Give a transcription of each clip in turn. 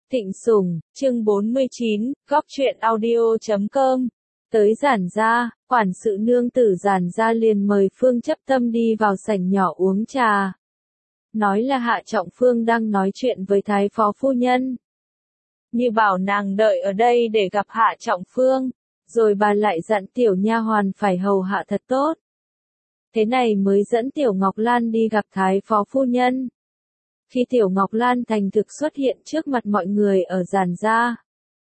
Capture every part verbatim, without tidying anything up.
Thịnh Sủng, chương bốn mươi chín, góc truyện audio chấm com. Tới Giản gia, quản sự nương tử Giản gia liền mời Phương Chấp Tâm đi vào sảnh nhỏ uống trà. Nói là Hạ Trọng Phương đang nói chuyện với Thái phó phu nhân. Như bảo nàng đợi ở đây để gặp Hạ Trọng Phương, rồi bà lại dặn tiểu nha hoàn phải hầu hạ thật tốt. Thế này mới dẫn Tiểu Ngọc Lan đi gặp Thái phó phu nhân. Khi Tiểu Ngọc Lan thành thực xuất hiện trước mặt mọi người ở Giản gia,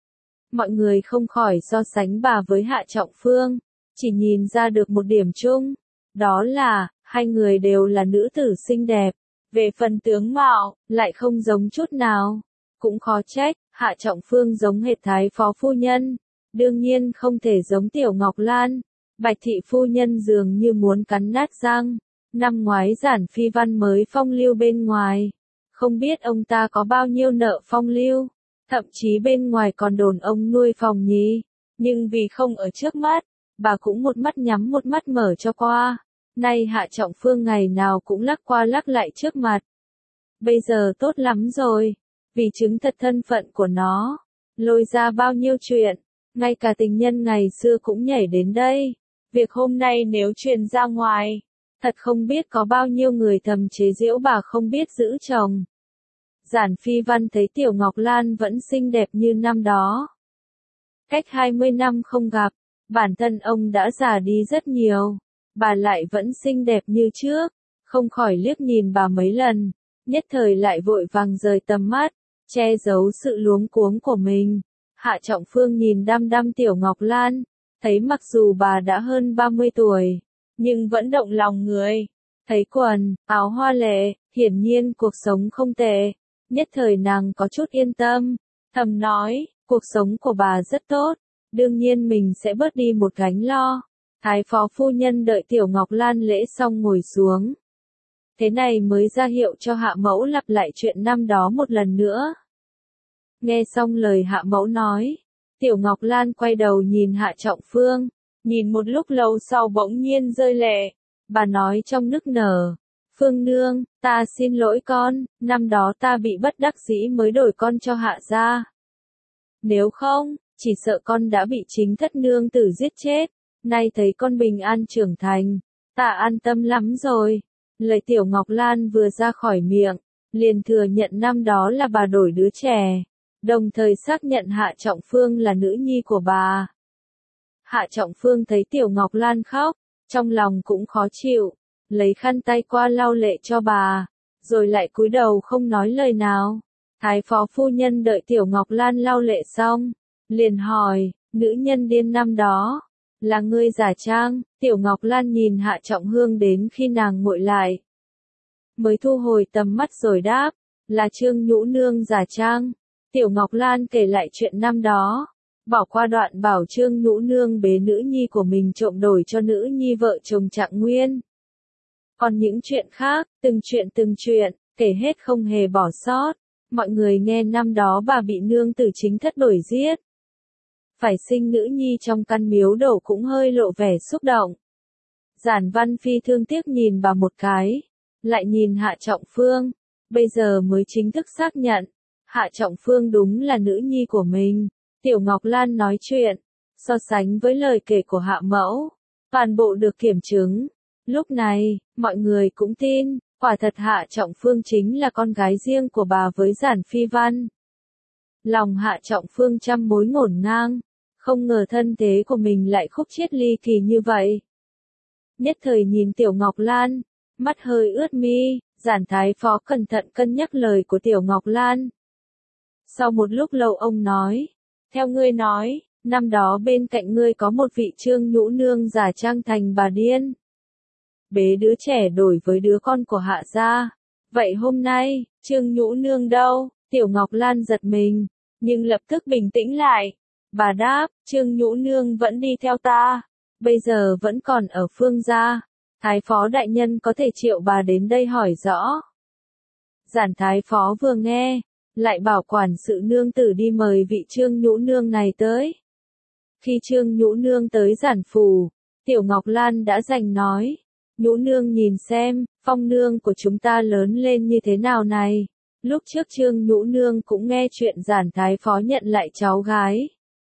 mọi người không khỏi so sánh bà với Hạ Trọng Phương, chỉ nhìn ra được một điểm chung, đó là, hai người đều là nữ tử xinh đẹp, về phần tướng mạo, lại không giống chút nào. Cũng khó trách, Hạ Trọng Phương giống hệt Thái phó phu nhân, đương nhiên không thể giống Tiểu Ngọc Lan. Bạch thị phu nhân dường như muốn cắn nát răng, năm ngoái Giản Phi Văn mới phong lưu bên ngoài. Không biết ông ta có bao nhiêu nợ phong lưu, thậm chí bên ngoài còn đồn ông nuôi phòng nhí, nhưng vì không ở trước mắt, bà cũng một mắt nhắm một mắt mở cho qua. Nay Hạ Trọng Phương ngày nào cũng lắc qua lắc lại trước mặt. Bây giờ tốt lắm rồi, vì chứng thật thân phận của nó, lôi ra bao nhiêu chuyện, ngay cả tình nhân ngày xưa cũng nhảy đến đây. Việc hôm nay nếu truyền ra ngoài, thật không biết có bao nhiêu người thầm chế giễu bà không biết giữ chồng. Giản Phi Văn thấy Tiểu Ngọc Lan vẫn xinh đẹp như năm đó. Cách hai mươi năm không gặp, bản thân ông đã già đi rất nhiều, bà lại vẫn xinh đẹp như trước, không khỏi liếc nhìn bà mấy lần, nhất thời lại vội vàng rời tầm mắt, che giấu sự luống cuống của mình. Hạ Trọng Phương nhìn đăm đăm Tiểu Ngọc Lan, thấy mặc dù bà đã hơn ba mươi tuổi, nhưng vẫn động lòng người. Thấy quần, áo hoa lệ, hiển nhiên cuộc sống không tệ. Nhất thời nàng có chút yên tâm, thầm nói, cuộc sống của bà rất tốt, đương nhiên mình sẽ bớt đi một gánh lo. Thái phó phu nhân đợi Tiểu Ngọc Lan lễ xong ngồi xuống. Thế này mới ra hiệu cho Hạ Mẫu lặp lại chuyện năm đó một lần nữa. Nghe xong lời Hạ Mẫu nói, Tiểu Ngọc Lan quay đầu nhìn Hạ Trọng Phương, nhìn một lúc lâu sau bỗng nhiên rơi lệ. Bà nói trong nức nở, Phương nương, ta xin lỗi con, năm đó ta bị bất đắc dĩ mới đổi con cho Hạ gia. Nếu không, chỉ sợ con đã bị chính thất nương tử giết chết. Nay thấy con bình an trưởng thành, ta an tâm lắm rồi. Lời Tiểu Ngọc Lan vừa ra khỏi miệng, liền thừa nhận năm đó là bà đổi đứa trẻ, đồng thời xác nhận Hạ Trọng Phương là nữ nhi của bà. Hạ Trọng Phương thấy Tiểu Ngọc Lan khóc, trong lòng cũng khó chịu, lấy khăn tay qua lau lệ cho bà, rồi lại cúi đầu không nói lời nào. Thái phó phu nhân đợi Tiểu Ngọc Lan lau lệ xong, liền hỏi, nữ nhân điên năm đó, là ngươi giả trang? Tiểu Ngọc Lan nhìn Hạ Trọng Hương đến khi nàng nguội lại, mới thu hồi tầm mắt rồi đáp, là Trương Nhũ Nương giả trang. Tiểu Ngọc Lan kể lại chuyện năm đó, bỏ qua đoạn bảo Trương Nhũ Nương bế nữ nhi của mình trộm đổi cho nữ nhi vợ chồng Trạng Nguyên. Còn những chuyện khác, từng chuyện từng chuyện, kể hết không hề bỏ sót. Mọi người nghe năm đó bà bị nương tử chính thất đổi giết, phải sinh nữ nhi trong căn miếu đổ cũng hơi lộ vẻ xúc động. Giản Văn Phi thương tiếc nhìn bà một cái, lại nhìn Hạ Trọng Phương, bây giờ mới chính thức xác nhận, Hạ Trọng Phương đúng là nữ nhi của mình. Tiểu Ngọc Lan nói chuyện, so sánh với lời kể của Hạ Mẫu, toàn bộ được kiểm chứng. Lúc này, mọi người cũng tin, quả thật Hạ Trọng Phương chính là con gái riêng của bà với Giản Phi Văn. Lòng Hạ Trọng Phương trăm mối ngổn ngang, không ngờ thân thế của mình lại khúc chiết ly kỳ như vậy. Nhất thời nhìn Tiểu Ngọc Lan, mắt hơi ướt mi, Giản Thái phó cẩn thận cân nhắc lời của Tiểu Ngọc Lan. Sau một lúc lâu ông nói, theo ngươi nói, năm đó bên cạnh ngươi có một vị Trương Nhũ Nương giả trang thành bà điên, bế đứa trẻ đổi với đứa con của Hạ gia. Vậy hôm nay, Trương Nhũ Nương đâu? Tiểu Ngọc Lan giật mình, nhưng lập tức bình tĩnh lại. Bà đáp, Trương Nhũ Nương vẫn đi theo ta, bây giờ vẫn còn ở Phương gia. Thái phó đại nhân có thể triệu bà đến đây hỏi rõ. Giản Thái phó vừa nghe, lại bảo quản sự nương tử đi mời vị Trương Nhũ Nương này tới. Khi Trương Nhũ Nương tới Giản phủ, Tiểu Ngọc Lan đã giành nói, Nhũ Nương nhìn xem, Phong nương của chúng ta lớn lên như thế nào này. Lúc trước Trương Nhũ Nương cũng nghe chuyện Giản Thái Phó nhận lại cháu gái.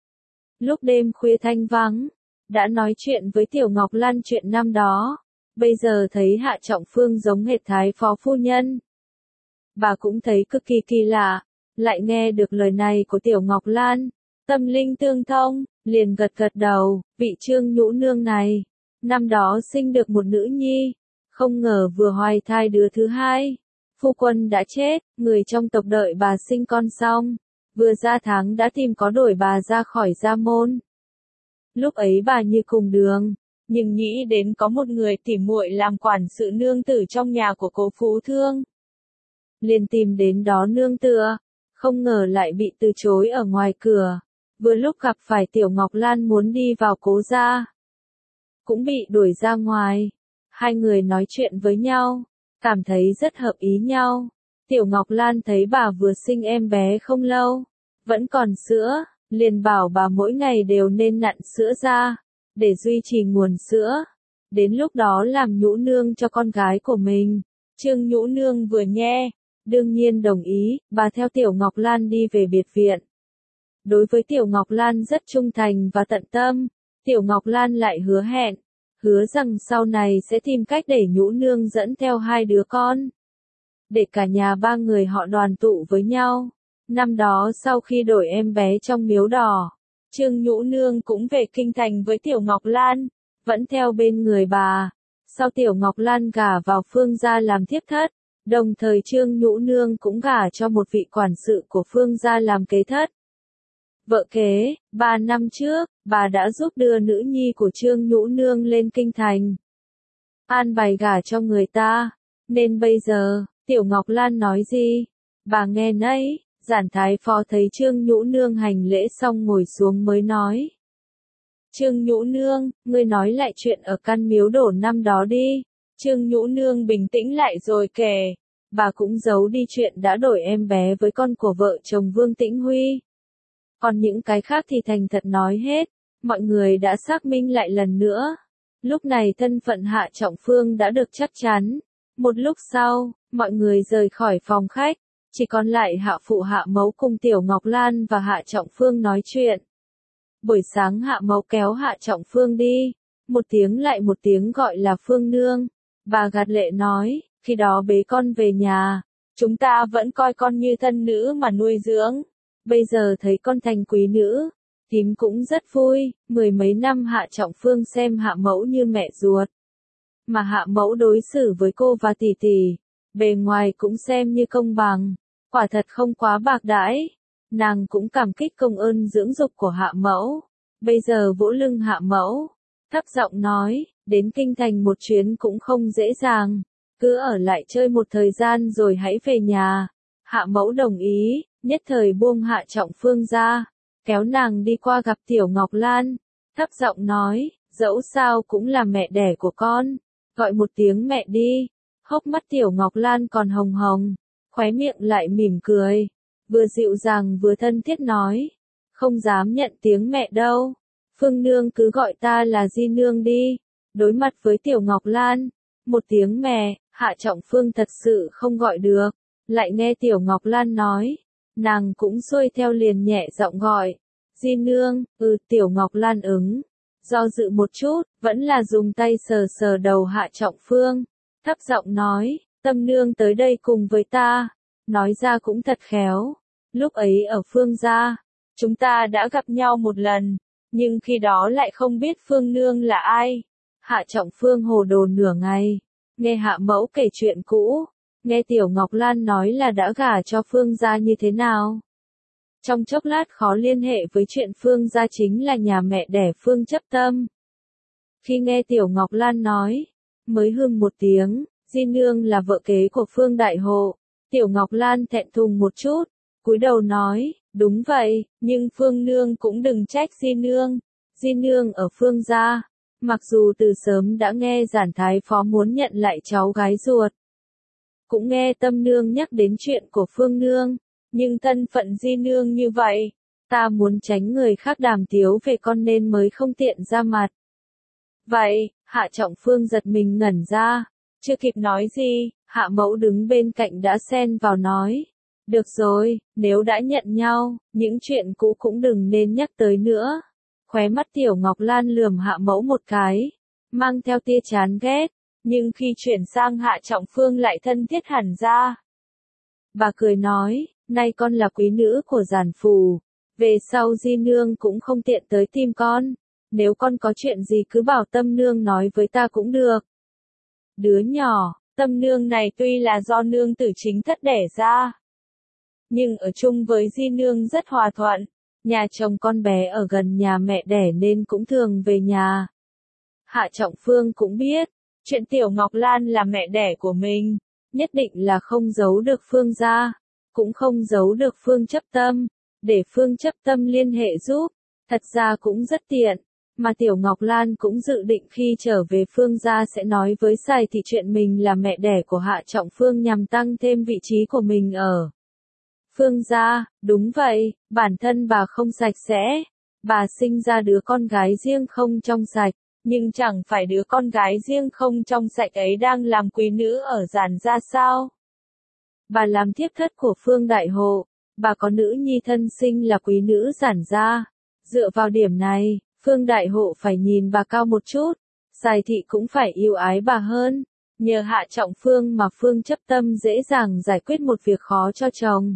Lúc đêm khuya thanh vắng, đã nói chuyện với Tiểu Ngọc Lan chuyện năm đó, bây giờ thấy Hạ Trọng Phương giống hệt Thái Phó phu nhân. Bà cũng thấy cực kỳ kỳ lạ, lại nghe được lời này của Tiểu Ngọc Lan, tâm linh tương thông, liền gật gật đầu, vị Trương Nhũ Nương này, năm đó sinh được một nữ nhi, không ngờ vừa hoài thai đứa thứ hai. Phu quân đã chết, người trong tộc đợi bà sinh con xong, vừa ra tháng đã tìm có đuổi bà ra khỏi gia môn. Lúc ấy bà như cùng đường, nhưng nghĩ đến có một người tỉ muội làm quản sự nương tử trong nhà của Cố Phú Thương. Liền tìm đến đó nương tựa, không ngờ lại bị từ chối ở ngoài cửa, vừa lúc gặp phải Tiểu Ngọc Lan muốn đi vào Cố gia, cũng bị đuổi ra ngoài. Hai người nói chuyện với nhau, cảm thấy rất hợp ý nhau. Tiểu Ngọc Lan thấy bà vừa sinh em bé không lâu, vẫn còn sữa, liền bảo bà mỗi ngày đều nên nặn sữa ra, để duy trì nguồn sữa. Đến lúc đó làm nhũ nương cho con gái của mình. Trương Nhũ Nương vừa nghe, đương nhiên đồng ý, bà theo Tiểu Ngọc Lan đi về biệt viện. Đối với Tiểu Ngọc Lan rất trung thành và tận tâm, Tiểu Ngọc Lan lại hứa hẹn, hứa rằng sau này sẽ tìm cách để Nhũ Nương dẫn theo hai đứa con, để cả nhà ba người họ đoàn tụ với nhau. Năm đó sau khi đổi em bé trong miếu đỏ, Trương Nhũ Nương cũng về kinh thành với Tiểu Ngọc Lan, vẫn theo bên người bà. Sau Tiểu Ngọc Lan gả vào Phương gia làm thiếp thất, đồng thời Trương Nhũ Nương cũng gả cho một vị quản sự của Phương gia làm kế thất. Vợ kế, ba năm trước, bà đã giúp đưa nữ nhi của Trương Nhũ Nương lên kinh thành, an bài gả cho người ta, nên bây giờ, Tiểu Ngọc Lan nói gì? Bà nghe nấy. Giản Thái Phó thấy Trương Nhũ Nương hành lễ xong ngồi xuống mới nói. Trương Nhũ Nương, ngươi nói lại chuyện ở căn miếu đổ năm đó đi. Trương Nhũ Nương bình tĩnh lại rồi kể. Bà cũng giấu đi chuyện đã đổi em bé với con của vợ chồng Vương Tĩnh Huy. Còn những cái khác thì thành thật nói hết. Mọi người đã xác minh lại lần nữa. Lúc này thân phận Hạ Trọng Phương đã được chắc chắn. Một lúc sau, mọi người rời khỏi phòng khách. Chỉ còn lại Hạ Phụ Hạ Mẫu cùng Tiểu Ngọc Lan và Hạ Trọng Phương nói chuyện. Buổi sáng Hạ Mẫu kéo Hạ Trọng Phương đi, một tiếng lại một tiếng gọi là Phương Nương. Bà gạt lệ nói, khi đó bế con về nhà, chúng ta vẫn coi con như thân nữ mà nuôi dưỡng. Bây giờ thấy con thành quý nữ, thím cũng rất vui. Mười mấy năm Hạ Trọng Phương xem Hạ Mẫu như mẹ ruột. Mà Hạ Mẫu đối xử với cô và tỷ tỷ, bề ngoài cũng xem như công bằng. Quả thật không quá bạc đãi, nàng cũng cảm kích công ơn dưỡng dục của Hạ Mẫu. Bây giờ vỗ lưng Hạ Mẫu, thấp giọng nói, đến kinh thành một chuyến cũng không dễ dàng, cứ ở lại chơi một thời gian rồi hãy về nhà. Hạ Mẫu đồng ý, nhất thời buông Hạ Trọng Phương ra, kéo nàng đi qua gặp Tiểu Ngọc Lan, thấp giọng nói, dẫu sao cũng là mẹ đẻ của con, gọi một tiếng mẹ đi. Hốc mắt Tiểu Ngọc Lan còn hồng hồng, khóe miệng lại mỉm cười, vừa dịu dàng vừa thân thiết nói, không dám nhận tiếng mẹ đâu, Phương Nương cứ gọi ta là Di Nương đi. Đối mặt với Tiểu Ngọc Lan, một tiếng mẹ, Hạ Trọng Phương thật sự không gọi được, lại nghe Tiểu Ngọc Lan nói, nàng cũng xuôi theo liền nhẹ giọng gọi, Di Nương. Ừ, Tiểu Ngọc Lan ứng, do dự một chút, vẫn là dùng tay sờ sờ đầu Hạ Trọng Phương, thấp giọng nói, Tâm Nương tới đây cùng với ta. Nói ra cũng thật khéo, lúc ấy ở Phương gia, chúng ta đã gặp nhau một lần, nhưng khi đó lại không biết Phương Nương là ai. Hạ Trọng Phương hồ đồ nửa ngày, nghe Hạ Mẫu kể chuyện cũ, nghe Tiểu Ngọc Lan nói là đã gả cho Phương gia như thế nào. Trong chốc lát khó liên hệ với chuyện Phương gia chính là nhà mẹ đẻ Phương Chấp Tâm. Khi nghe Tiểu Ngọc Lan nói, mới hừm một tiếng, Di Nương là vợ kế của Phương Đại Hộ. Tiểu Ngọc Lan thẹn thùng một chút, cúi đầu nói, đúng vậy, nhưng Phương Nương cũng đừng trách Di Nương. Di Nương ở Phương gia, mặc dù từ sớm đã nghe Giản Thái Phó muốn nhận lại cháu gái ruột, cũng nghe Tâm Nương nhắc đến chuyện của Phương Nương, nhưng thân phận Di Nương như vậy, ta muốn tránh người khác đàm tiếu về con nên mới không tiện ra mặt. Vậy, Hạ Trọng Phương giật mình ngẩn ra, chưa kịp nói gì, Hạ Mẫu đứng bên cạnh đã xen vào nói, Được rồi, nếu đã nhận nhau, những chuyện cũ cũng đừng nên nhắc tới nữa. Khóe mắt Tiểu Ngọc Lan lườm Hạ Mẫu một cái, mang theo tia chán ghét, nhưng khi chuyển sang Hạ Trọng Phương lại thân thiết hẳn ra. Bà cười nói, nay con là quý nữ của giản phủ, về sau Di nương cũng không tiện tới tìm con, nếu con có chuyện gì cứ bảo Tâm nương nói với ta cũng được. Đứa nhỏ, Tâm nương này tuy là do nương tử chính thất đẻ ra, nhưng ở chung với Di nương rất hòa thuận, nhà chồng con bé ở gần nhà mẹ đẻ nên cũng thường về nhà. Hạ Trọng Phương cũng biết, chuyện Tiểu Ngọc Lan là mẹ đẻ của mình, nhất định là không giấu được Phương gia, cũng không giấu được Phương Chấp Tâm, để Phương Chấp Tâm liên hệ giúp, thật ra cũng rất tiện, mà Tiểu Ngọc Lan cũng dự định khi trở về Phương gia sẽ nói với Sài Thị chuyện mình là mẹ đẻ của Hạ Trọng Phương nhằm tăng thêm vị trí của mình ở Phương gia. Đúng vậy, bản thân bà không sạch sẽ, bà sinh ra đứa con gái riêng không trong sạch, nhưng chẳng phải đứa con gái riêng không trong sạch ấy đang làm quý nữ ở giản gia sao? Bà làm thiếp thất của Phương Đại Hộ, bà có nữ nhi thân sinh là quý nữ giản gia. Dựa vào điểm này, Phương Đại Hộ phải nhìn bà cao một chút, Sài Thị cũng phải yêu ái bà hơn. Nhờ Hạ Trọng Phương mà Phương Chấp Tâm dễ dàng giải quyết một việc khó cho chồng.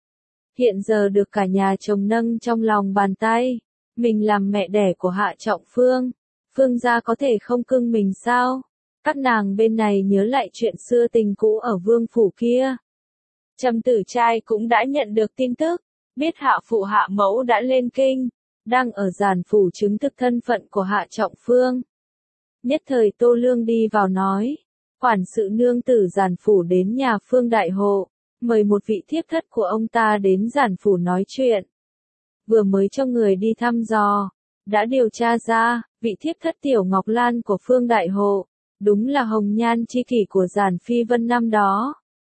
Hiện giờ được cả nhà chồng nâng trong lòng bàn tay, mình làm mẹ đẻ của Hạ Trọng Phương, Phương gia có thể không cưng mình sao? Các nàng bên này nhớ lại chuyện xưa tình cũ ở vương phủ kia. Trầm Tử Trai cũng đã nhận được tin tức, biết Hạ phụ Hạ mẫu đã lên kinh, đang ở giản phủ chứng thực thân phận của Hạ Trọng Phương. Nhất thời Tô Lương đi vào nói, quản sự nương tử giản phủ đến nhà Phương Đại Hộ, mời một vị thiếp thất của ông ta đến giản phủ nói chuyện. Vừa mới cho người đi thăm dò, đã điều tra ra, vị thiếp thất Tiểu Ngọc Lan của Phương Đại Hộ, đúng là hồng nhan chi kỷ của giản phi vân năm đó.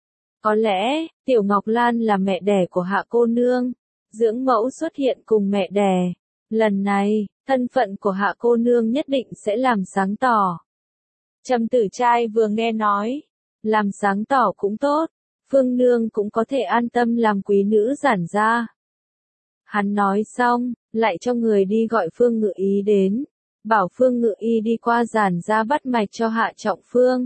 Có lẽ, Tiểu Ngọc Lan là mẹ đẻ của Hạ cô nương, dưỡng mẫu xuất hiện cùng mẹ đẻ. Lần này, thân phận của Hạ cô nương nhất định sẽ làm sáng tỏ. Trầm Tử Trai vừa nghe nói, làm sáng tỏ cũng tốt, Phương nương cũng có thể an tâm làm quý nữ giản gia. Hắn nói xong, lại cho người đi gọi Phương Ngự Ý đến, bảo Phương Ngự Y đi qua giản gia bắt mạch cho Hạ Trọng Phương.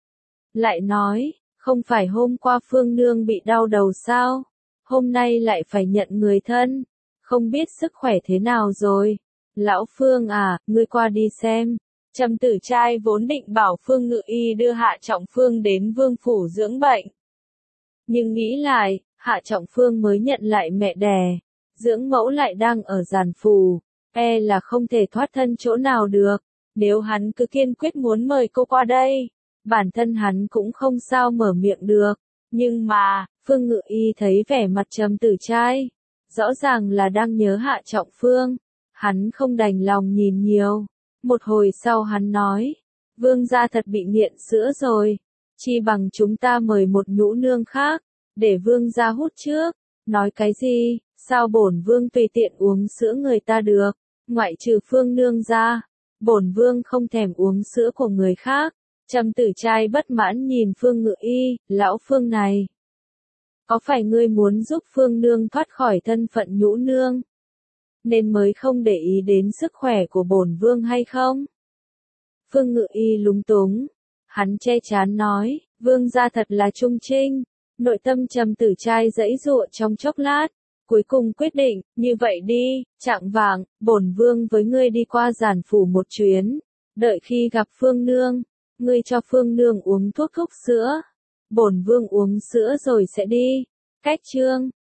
Lại nói, không phải hôm qua Phương nương bị đau đầu sao, hôm nay lại phải nhận người thân, không biết sức khỏe thế nào rồi. Lão Phương à, ngươi qua đi xem. Trầm Tử Trai vốn định bảo Phương Ngự Y đưa Hạ Trọng Phương đến vương phủ dưỡng bệnh. Nhưng nghĩ lại, Hạ Trọng Phương mới nhận lại mẹ đẻ, dưỡng mẫu lại đang ở giản phủ, e là không thể thoát thân chỗ nào được. Nếu hắn cứ kiên quyết muốn mời cô qua đây, bản thân hắn cũng không sao mở miệng được. Nhưng mà, Phương Ngự Y thấy vẻ mặt Trầm Tử Trai, rõ ràng là đang nhớ Hạ Trọng Phương, hắn không đành lòng nhìn nhiều. Một hồi sau hắn nói, vương gia thật bị nghiện sữa rồi, chi bằng chúng ta mời một nhũ nương khác, để vương gia hút trước. Nói cái gì, sao bổn vương tùy tiện uống sữa người ta được, ngoại trừ Phương nương ra, bổn vương không thèm uống sữa của người khác. Trầm Tử Trai bất mãn nhìn Phương Ngự Y, lão Phương này, có phải ngươi muốn giúp Phương nương thoát khỏi thân phận nhũ nương, nên mới không để ý đến sức khỏe của bổn vương hay không? Phương Ngự Y lúng túng, hắn che chán nói, vương gia thật là trung trinh. Nội tâm Trầm Tử Trai giãy giụa trong chốc lát, cuối cùng quyết định, như vậy đi, chạng vạng, bổn vương với ngươi đi qua giản phủ một chuyến, đợi khi gặp Phương nương, ngươi cho Phương nương uống thuốc thúc sữa, bổn vương uống sữa rồi sẽ đi. Cách chương